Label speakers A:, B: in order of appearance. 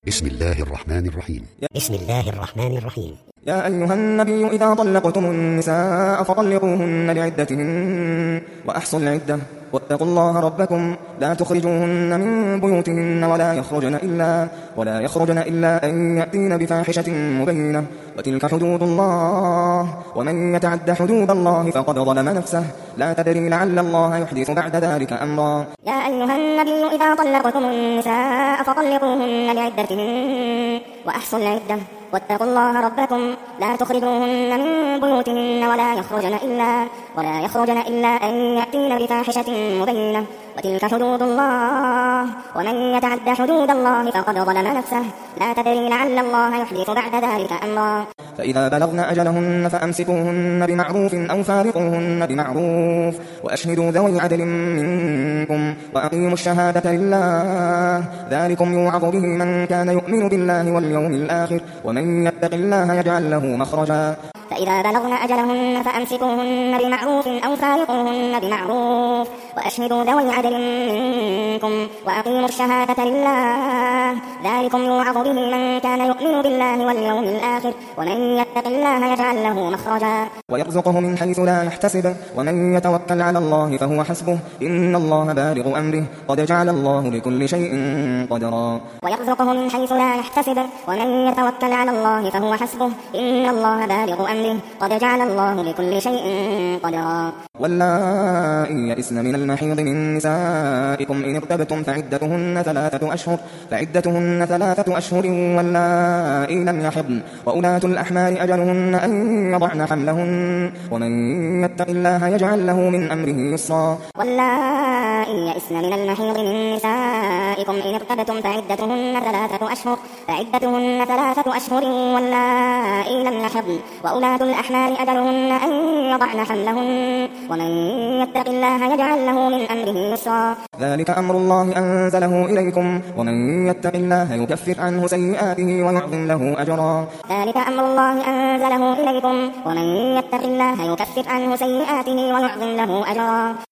A: بسم الله الرحمن الرحيم.
B: بسم الله الرحمن الرحيم.
C: يا أيها النبي إذا طلقتم النساء فطلقوهن لعدتهن وأحصوا العدة واتقوا الله ربكم لا تخرجوهن من بيوتهن ولا يخرجن إلا أن يأتين بفاحشة مبينة وتلك حدود الله ومن يتعد حدود الله فقد ظلم نفسه لا تدري لعل الله يحدث بعد ذلك أمرا.
D: يا أيها النبي إذا طلقتم النساء فطلقوهن لعدتهن وأحصوا العدة واتقوا الله ربكم لا تخرجوهن من بيوتهن ولا يخرجن إلا أن يأتين بفاحشة مبينة وتلك حدود الله ومن يتعد حدود الله فقد ظلم نفسه لا تدري لعل الله يحدث بعد ذلك أمرا.
C: فإذا بلغن أجلهن فأمسكوهن بمعروف أو فارقوهن بمعروف وأشهدوا ذوي عدل منكم وأقيموا الشهادة لله ذلكم يوعظ به من كان يؤمن بالله واليوم الآخر ومن يتق الله يجعل له مخرجا.
D: فإذا بلغن أجلهن فأمسكوهن بمعروف أو فارقوهن بمعروف وأشهدوا ذوي عدل منكم وأقيموا الشهادة لله ذلكم يوعظ به من كان يؤمن بالله واليوم الآخر ومن يتق الله يجعل له مخرجا.
C: ويرزقه من حيث لا يحتسب ومن يتوكل على الله فهو حسبه إن الله بالغ أمره قد جعل الله لكل شيء قدرا.
D: ويرزقه من حيث لا يحتسب ومن يتوكل على الله فهو حسبه إن الله بالغ أمره قد جعل الله لكل شيء قدرا.
C: واللائي يئسن من المحيض من نسائكم إن ارتبتم فعدتهن ثلاثة أشهر واللائي لم يحضن وأولاة الأحمال أجلهن أن يضعن حملهن ومن يتق الله يجعل له من أمره يسرا.
D: واللائي يئسن من المحيض من نسائكم إن ارتبتم فعدتهن ثلاثة أشهر واللائي لم يحضن وأولاة الأحمال أجلهن أن يضعن حملهن ومن يتق الله يجعل له من أمره يسرا.
C: ذلك أمر الله أنزله إليكم ومن يتق الله يكفر عنه سيئاته ويعظم له أجرا.
D: ذلك أمر الله أنزله إليكم ومن يتق الله يكفر عنه سيئاته ويعظم له أجرا.